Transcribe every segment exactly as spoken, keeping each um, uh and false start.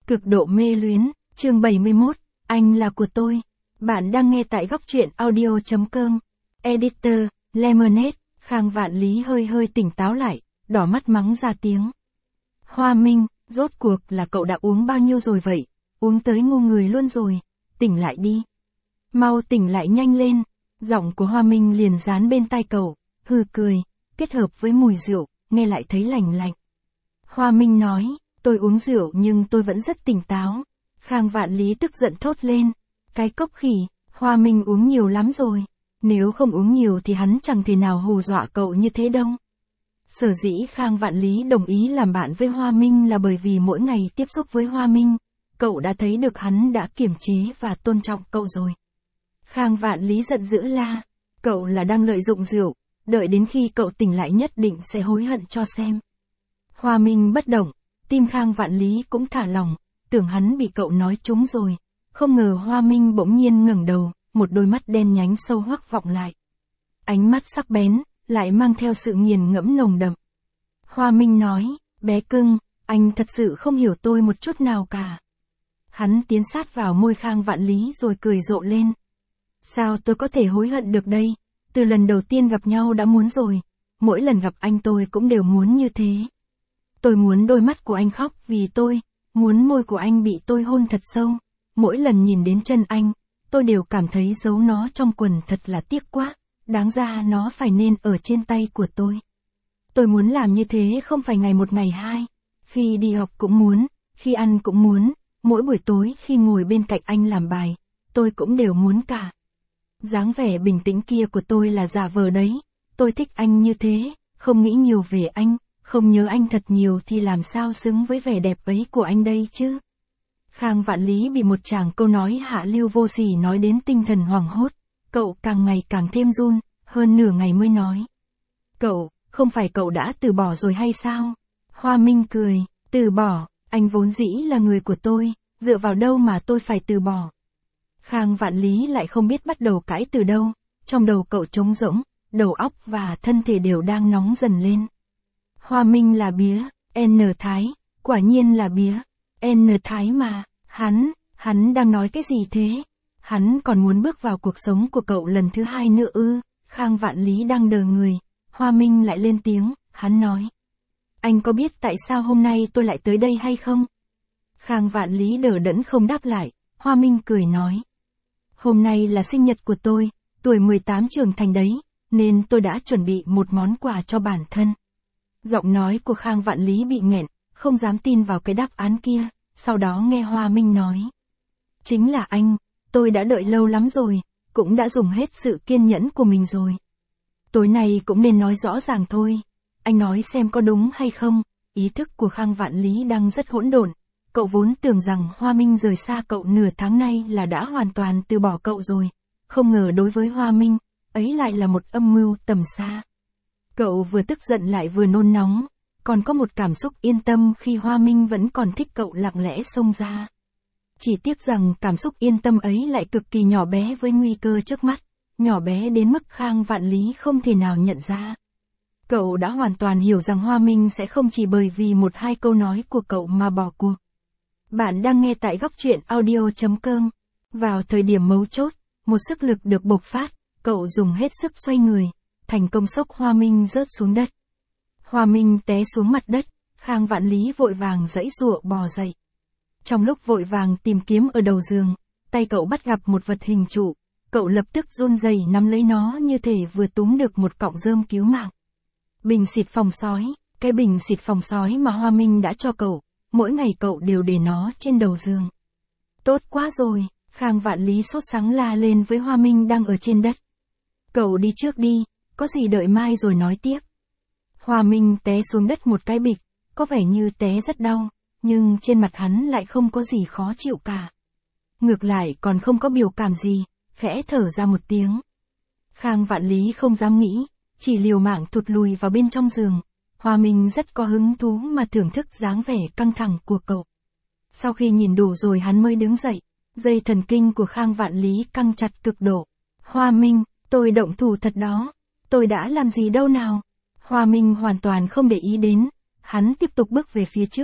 Cực độ mê luyến, chương bảy mươi mốt, anh là của tôi. Bạn đang nghe tại góc truyện audio chấm com. Editor, Lemonade, Khang Vạn Lý hơi hơi tỉnh táo lại, đỏ mắt mắng ra tiếng. Hoa Minh, rốt cuộc là cậu đã uống bao nhiêu rồi vậy? Uống tới ngu người luôn rồi. Tỉnh lại đi. Mau tỉnh lại nhanh lên. Giọng của Hoa Minh liền dán bên tai cậu, hừ cười, kết hợp với mùi rượu, nghe lại thấy lành lạnh. Hoa Minh nói, tôi uống rượu nhưng tôi vẫn rất tỉnh táo. Khang Vạn Lý tức giận thốt lên. Cái cốc khỉ, Hoa Minh uống nhiều lắm rồi. Nếu không uống nhiều thì hắn chẳng thể nào hù dọa cậu như thế đâu. Sở dĩ Khang Vạn Lý đồng ý làm bạn với Hoa Minh là bởi vì mỗi ngày tiếp xúc với Hoa Minh, cậu đã thấy được hắn đã kiềm chế và tôn trọng cậu rồi. Khang Vạn Lý giận dữ la, cậu là đang lợi dụng rượu, đợi đến khi cậu tỉnh lại nhất định sẽ hối hận cho xem. Hoa Minh bất động, tim Khang Vạn Lý cũng thả lỏng, tưởng hắn bị cậu nói trúng rồi, không ngờ Hoa Minh bỗng nhiên ngẩng đầu, một đôi mắt đen nhánh sâu hoắc vọng lại. Ánh mắt sắc bén, lại mang theo sự nghiền ngẫm nồng đậm. Hoa Minh nói, bé cưng, anh thật sự không hiểu tôi một chút nào cả. Hắn tiến sát vào môi Khang Vạn Lý rồi cười rộ lên. Sao tôi có thể hối hận được đây? Từ lần đầu tiên gặp nhau đã muốn rồi. Mỗi lần gặp anh tôi cũng đều muốn như thế. Tôi muốn đôi mắt của anh khóc vì tôi, muốn môi của anh bị tôi hôn thật sâu. Mỗi lần nhìn đến chân anh, tôi đều cảm thấy giấu nó trong quần thật là tiếc quá. Đáng ra nó phải nên ở trên tay của tôi. Tôi muốn làm như thế không phải ngày một ngày hai. Khi đi học cũng muốn, khi ăn cũng muốn, mỗi buổi tối khi ngồi bên cạnh anh làm bài, tôi cũng đều muốn cả. Dáng vẻ bình tĩnh kia của tôi là giả vờ đấy. Tôi thích anh như thế, không nghĩ nhiều về anh, không nhớ anh thật nhiều thì làm sao xứng với vẻ đẹp ấy của anh đây chứ. Khang Vạn Lý bị một tràng câu nói hạ lưu vô sỉ nói đến tinh thần hoảng hốt. Cậu càng ngày càng thêm run, hơn nửa ngày mới nói. Cậu, không phải cậu đã từ bỏ rồi hay sao? Hoa Minh cười, từ bỏ, anh vốn dĩ là người của tôi, dựa vào đâu mà tôi phải từ bỏ. Khang Vạn Lý lại không biết bắt đầu cãi từ đâu, trong đầu cậu trống rỗng, đầu óc và thân thể đều đang nóng dần lên. Hoa Minh là bía, N Thái, quả nhiên là bía, N Thái mà, hắn, hắn đang nói cái gì thế? Hắn còn muốn bước vào cuộc sống của cậu lần thứ hai nữa ư? Khang Vạn Lý đang đờ người, Hoa Minh lại lên tiếng, hắn nói. Anh có biết tại sao hôm nay tôi lại tới đây hay không? Khang Vạn Lý đờ đẫn không đáp lại, Hoa Minh cười nói. Hôm nay là sinh nhật của tôi, tuổi mười tám trưởng thành đấy, nên tôi đã chuẩn bị một món quà cho bản thân. Giọng nói của Khang Vạn Lý bị nghẹn, không dám tin vào cái đáp án kia, sau đó nghe Hoa Minh nói. Chính là anh, tôi đã đợi lâu lắm rồi, cũng đã dùng hết sự kiên nhẫn của mình rồi. Tối nay cũng nên nói rõ ràng thôi, anh nói xem có đúng hay không, ý thức của Khang Vạn Lý đang rất hỗn độn. Cậu vốn tưởng rằng Hoa Minh rời xa cậu nửa tháng nay là đã hoàn toàn từ bỏ cậu rồi, không ngờ đối với Hoa Minh, ấy lại là một âm mưu tầm xa. Cậu vừa tức giận lại vừa nôn nóng, còn có một cảm xúc yên tâm khi Hoa Minh vẫn còn thích cậu lặng lẽ xông ra. Chỉ tiếc rằng cảm xúc yên tâm ấy lại cực kỳ nhỏ bé với nguy cơ trước mắt, nhỏ bé đến mức Khang Vạn Lý không thể nào nhận ra. Cậu đã hoàn toàn hiểu rằng Hoa Minh sẽ không chỉ bởi vì một hai câu nói của cậu mà bỏ cuộc. Bạn đang nghe tại góc truyện audio chấm com. Vào thời điểm mấu chốt, một sức lực được bộc phát, cậu dùng hết sức xoay người, thành công xốc Hoa Minh rớt xuống đất. Hoa Minh té xuống mặt đất, Khang Vạn Lý vội vàng giãy giụa bò dậy. Trong lúc vội vàng tìm kiếm ở đầu giường, tay cậu bắt gặp một vật hình trụ, cậu lập tức run rẩy nắm lấy nó như thể vừa túm được một cọng rơm cứu mạng. Bình xịt phòng sói, cái bình xịt phòng sói mà Hoa Minh đã cho cậu, mỗi ngày cậu đều để nó trên đầu giường. Tốt quá rồi, Khang Vạn Lý sốt sắng la lên với Hoa Minh đang ở trên đất. Cậu đi trước đi, có gì đợi mai rồi nói tiếp. Hoa Minh té xuống đất một cái bịch, có vẻ như té rất đau, nhưng trên mặt hắn lại không có gì khó chịu cả. Ngược lại còn không có biểu cảm gì, khẽ thở ra một tiếng. Khang Vạn Lý không dám nghĩ, chỉ liều mạng thụt lùi vào bên trong giường. Hoa Minh rất có hứng thú mà thưởng thức dáng vẻ căng thẳng của cậu. Sau khi nhìn đủ rồi hắn mới đứng dậy, dây thần kinh của Khang Vạn Lý căng chặt cực độ. Hoa Minh, tôi động thủ thật đó, tôi đã làm gì đâu nào. Hoa Minh hoàn toàn không để ý đến, hắn tiếp tục bước về phía trước,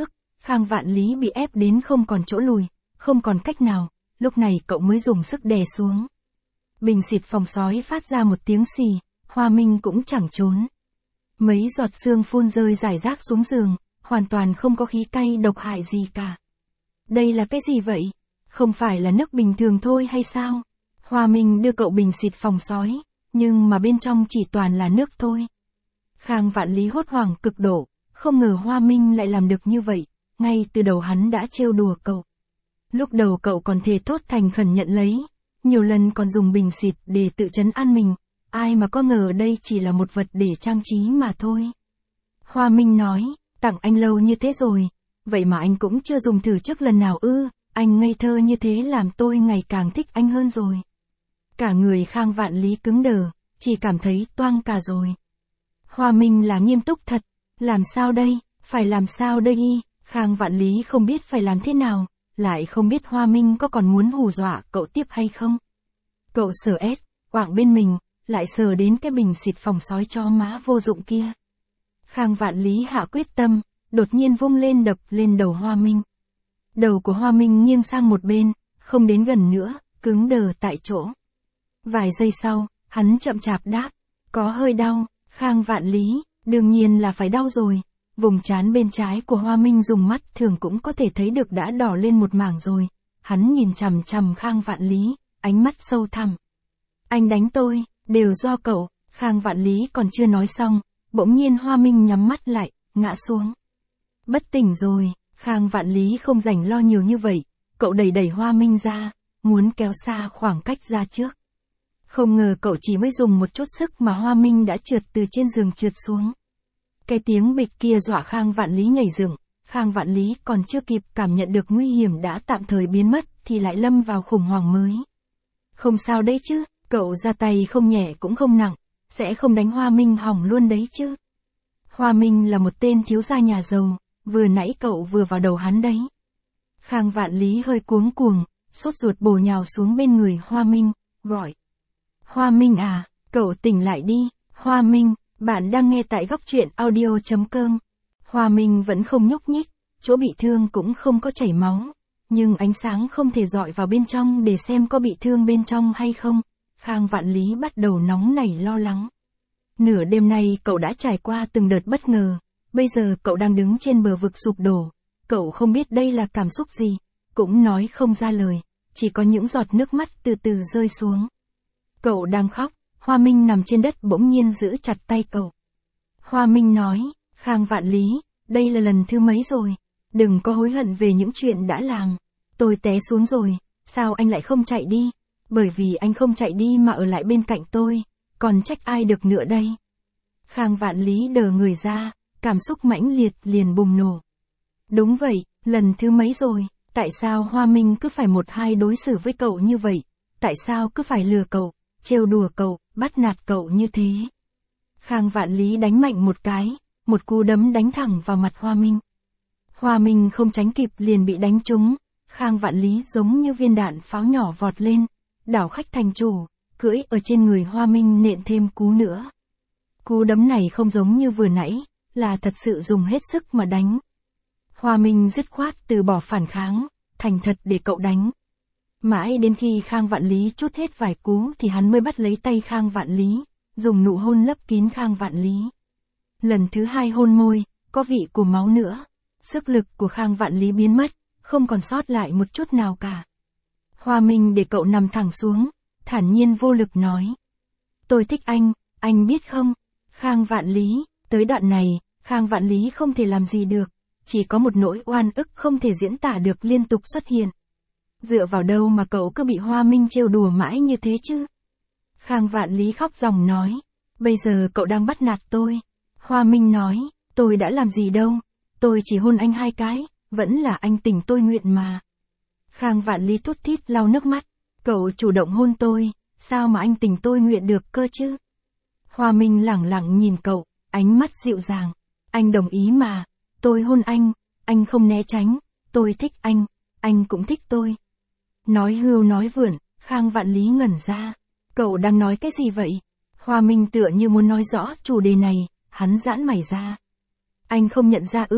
Khang Vạn Lý bị ép đến không còn chỗ lùi, không còn cách nào, lúc này cậu mới dùng sức đè xuống. Bình xịt phòng sói phát ra một tiếng xì, Hoa Minh cũng chẳng trốn. Mấy giọt sương phun rơi rải rác xuống giường, hoàn toàn không có khí cay độc hại gì cả. Đây là cái gì vậy? Không phải là nước bình thường thôi hay sao? Hoa Minh đưa cậu bình xịt phòng sói, nhưng mà bên trong chỉ toàn là nước thôi. Khang Vạn Lý hốt hoảng cực độ, không ngờ Hoa Minh lại làm được như vậy, ngay từ đầu hắn đã trêu đùa cậu. Lúc đầu cậu còn thề thốt thành khẩn nhận lấy, nhiều lần còn dùng bình xịt để tự trấn an mình, ai mà có ngờ đây chỉ là một vật để trang trí mà thôi. Hoa Minh nói, tặng anh lâu như thế rồi, vậy mà anh cũng chưa dùng thử trước lần nào ư, anh ngây thơ như thế làm tôi ngày càng thích anh hơn rồi. Cả người Khang Vạn Lý cứng đờ, chỉ cảm thấy toang cả rồi. Hoa Minh là nghiêm túc thật, làm sao đây, phải làm sao đây y, Khang Vạn Lý không biết phải làm thế nào, lại không biết Hoa Minh có còn muốn hù dọa cậu tiếp hay không. Cậu sờ ét, quạng bên mình, lại sờ đến cái bình xịt phòng sói cho má vô dụng kia. Khang Vạn Lý hạ quyết tâm, đột nhiên vung lên đập lên đầu Hoa Minh. Đầu của Hoa Minh nghiêng sang một bên, không đến gần nữa, cứng đờ tại chỗ. Vài giây sau, hắn chậm chạp đáp, có hơi đau. Khang Vạn Lý, đương nhiên là phải đau rồi. Vùng trán bên trái của Hoa Minh dùng mắt thường cũng có thể thấy được đã đỏ lên một mảng rồi. Hắn nhìn chằm chằm Khang Vạn Lý, ánh mắt sâu thẳm. Anh đánh tôi, đều do cậu. Khang Vạn Lý còn chưa nói xong, bỗng nhiên Hoa Minh nhắm mắt lại, ngã xuống. Bất tỉnh rồi, Khang Vạn Lý không rảnh lo nhiều như vậy. Cậu đẩy đẩy Hoa Minh ra, muốn kéo xa khoảng cách ra trước. Không ngờ cậu chỉ mới dùng một chút sức mà Hoa Minh đã trượt từ trên giường trượt xuống. Cái tiếng bịch kia dọa Khang Vạn Lý nhảy dựng, Khang Vạn Lý còn chưa kịp cảm nhận được nguy hiểm đã tạm thời biến mất thì lại lâm vào khủng hoảng mới. Không sao đấy chứ, cậu ra tay không nhẹ cũng không nặng, sẽ không đánh Hoa Minh hỏng luôn đấy chứ. Hoa Minh là một tên thiếu gia nhà giàu, vừa nãy cậu vừa vào đầu hắn đấy. Khang Vạn Lý hơi cuống cuồng, sốt ruột bổ nhào xuống bên người Hoa Minh, gọi. Hoa Minh à, cậu tỉnh lại đi, Hoa Minh, bạn đang nghe tại góc truyện audio chấm com. Hoa Minh vẫn không nhúc nhích, chỗ bị thương cũng không có chảy máu, nhưng ánh sáng không thể dọi vào bên trong để xem có bị thương bên trong hay không. Khang Vạn Lý bắt đầu nóng nảy lo lắng. Nửa đêm nay cậu đã trải qua từng đợt bất ngờ, bây giờ cậu đang đứng trên bờ vực sụp đổ, cậu không biết đây là cảm xúc gì, cũng nói không ra lời, chỉ có những giọt nước mắt từ từ rơi xuống. Cậu đang khóc, Hoa Minh nằm trên đất bỗng nhiên giữ chặt tay cậu. Hoa Minh nói, Khang Vạn Lý, đây là lần thứ mấy rồi, đừng có hối hận về những chuyện đã làm. Tôi té xuống rồi, sao anh lại không chạy đi? Bởi vì anh không chạy đi mà ở lại bên cạnh tôi, còn trách ai được nữa đây? Khang Vạn Lý đờ người ra, cảm xúc mãnh liệt liền bùng nổ. Đúng vậy, lần thứ mấy rồi, tại sao Hoa Minh cứ phải một hai đối xử với cậu như vậy? Tại sao cứ phải lừa cậu, trêu đùa cậu, bắt nạt cậu như thế? Khang Vạn Lý đánh mạnh một cái, một cú đấm đánh thẳng vào mặt Hoa Minh. Hoa Minh không tránh kịp liền bị đánh trúng, Khang Vạn Lý giống như viên đạn pháo nhỏ vọt lên, đảo khách thành chủ, cưỡi ở trên người Hoa Minh nện thêm cú nữa. Cú đấm này không giống như vừa nãy, là thật sự dùng hết sức mà đánh. Hoa Minh dứt khoát từ bỏ phản kháng, thành thật để cậu đánh. Mãi đến khi Khang Vạn Lý trút hết vài cú thì hắn mới bắt lấy tay Khang Vạn Lý, dùng nụ hôn lấp kín Khang Vạn Lý. Lần thứ hai hôn môi, có vị của máu nữa. Sức lực của Khang Vạn Lý biến mất, không còn sót lại một chút nào cả. Hoa Minh để cậu nằm thẳng xuống, thản nhiên vô lực nói. Tôi thích anh, anh biết không? Khang Vạn Lý, tới đoạn này, Khang Vạn Lý không thể làm gì được, chỉ có một nỗi oan ức không thể diễn tả được liên tục xuất hiện. Dựa vào đâu mà cậu cứ bị Hoa Minh trêu đùa mãi như thế chứ? Khang Vạn Lý khóc ròng nói, bây giờ cậu đang bắt nạt tôi. Hoa Minh nói, tôi đã làm gì đâu, tôi chỉ hôn anh hai cái, vẫn là anh tình tôi nguyện mà. Khang Vạn Lý thút thít lau nước mắt, cậu chủ động hôn tôi, sao mà anh tình tôi nguyện được cơ chứ? Hoa Minh lẳng lặng nhìn cậu, ánh mắt dịu dàng, anh đồng ý mà, tôi hôn anh, anh không né tránh, tôi thích anh, anh cũng thích tôi. Nói hưu nói vượn, Khang Vạn Lý ngẩn ra, cậu đang nói cái gì vậy? Hoa Minh tựa như muốn nói rõ chủ đề này, hắn giãn mày ra. Anh không nhận ra ư,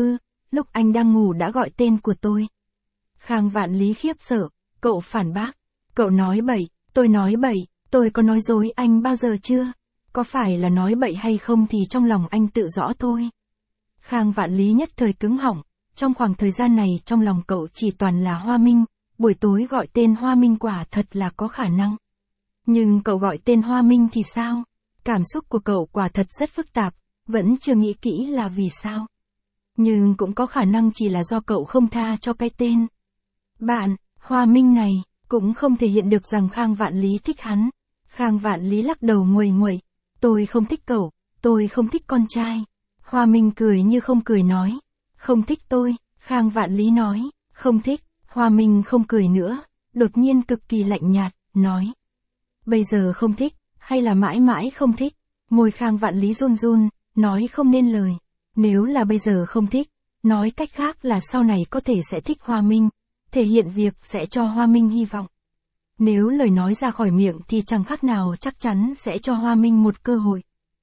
lúc anh đang ngủ đã gọi tên của tôi. Khang Vạn Lý khiếp sợ, cậu phản bác. Cậu nói bậy, tôi nói bậy, tôi có nói dối anh bao giờ chưa? Có phải là nói bậy hay không thì trong lòng anh tự rõ thôi. Khang Vạn Lý nhất thời cứng họng, trong khoảng thời gian này trong lòng cậu chỉ toàn là Hoa Minh, buổi tối gọi tên Hoa Minh quả thật là có khả năng. Nhưng cậu gọi tên Hoa Minh thì sao? Cảm xúc của cậu quả thật rất phức tạp, vẫn chưa nghĩ kỹ là vì sao. Nhưng cũng có khả năng chỉ là do cậu không tha cho cái tên bạn, Hoa Minh này, cũng không thể hiện được rằng Khang Vạn Lý thích hắn. Khang Vạn Lý lắc đầu nguầy nguậy, tôi không thích cậu, tôi không thích con trai. Hoa Minh cười như không cười nói, không thích tôi, Khang Vạn Lý nói, không thích, Hoa Minh không cười nữa, đột nhiên cực kỳ lạnh nhạt, nói. Bây giờ không thích, hay là mãi mãi không thích? Môi Khang Vạn Lý run run, nói không nên lời. Nếu là bây giờ không thích, nói cách khác là sau này có thể sẽ thích Hoa Minh, thể hiện việc sẽ cho Hoa Minh hy vọng. Nếu lời nói ra khỏi miệng thì chẳng khác nào chắc chắn sẽ cho Hoa Minh một cơ hội.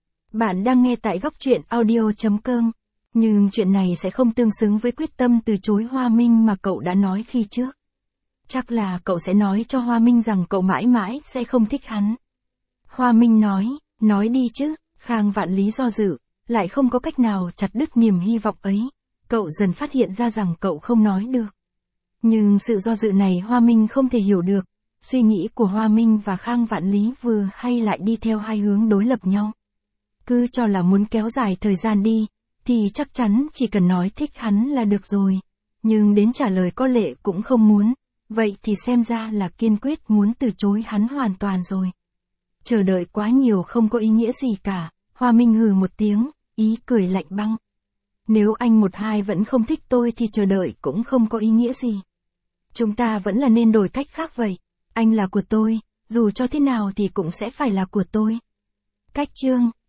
Bạn đang nghe tại góc truyện audio chấm com. Nhưng chuyện này sẽ không tương xứng với quyết tâm từ chối Hoa Minh mà cậu đã nói khi trước. Chắc là cậu sẽ nói cho Hoa Minh rằng cậu mãi mãi sẽ không thích hắn. Hoa Minh nói, nói đi chứ, Khang Vạn Lý do dự, lại không có cách nào chặt đứt niềm hy vọng ấy. Cậu dần phát hiện ra rằng cậu không nói được. Nhưng sự do dự này Hoa Minh không thể hiểu được. Suy nghĩ của Hoa Minh và Khang Vạn Lý vừa hay lại đi theo hai hướng đối lập nhau. Cứ cho là muốn kéo dài thời gian đi, thì chắc chắn chỉ cần nói thích hắn là được rồi. Nhưng đến trả lời có lệ cũng không muốn, vậy thì xem ra là kiên quyết muốn từ chối hắn hoàn toàn rồi. Chờ đợi quá nhiều không có ý nghĩa gì cả, Hoa Minh hừ một tiếng, ý cười lạnh băng. Nếu anh một hai vẫn không thích tôi thì chờ đợi cũng không có ý nghĩa gì. Chúng ta vẫn là nên đổi cách khác vậy. Anh là của tôi, dù cho thế nào thì cũng sẽ phải là của tôi. Cách chương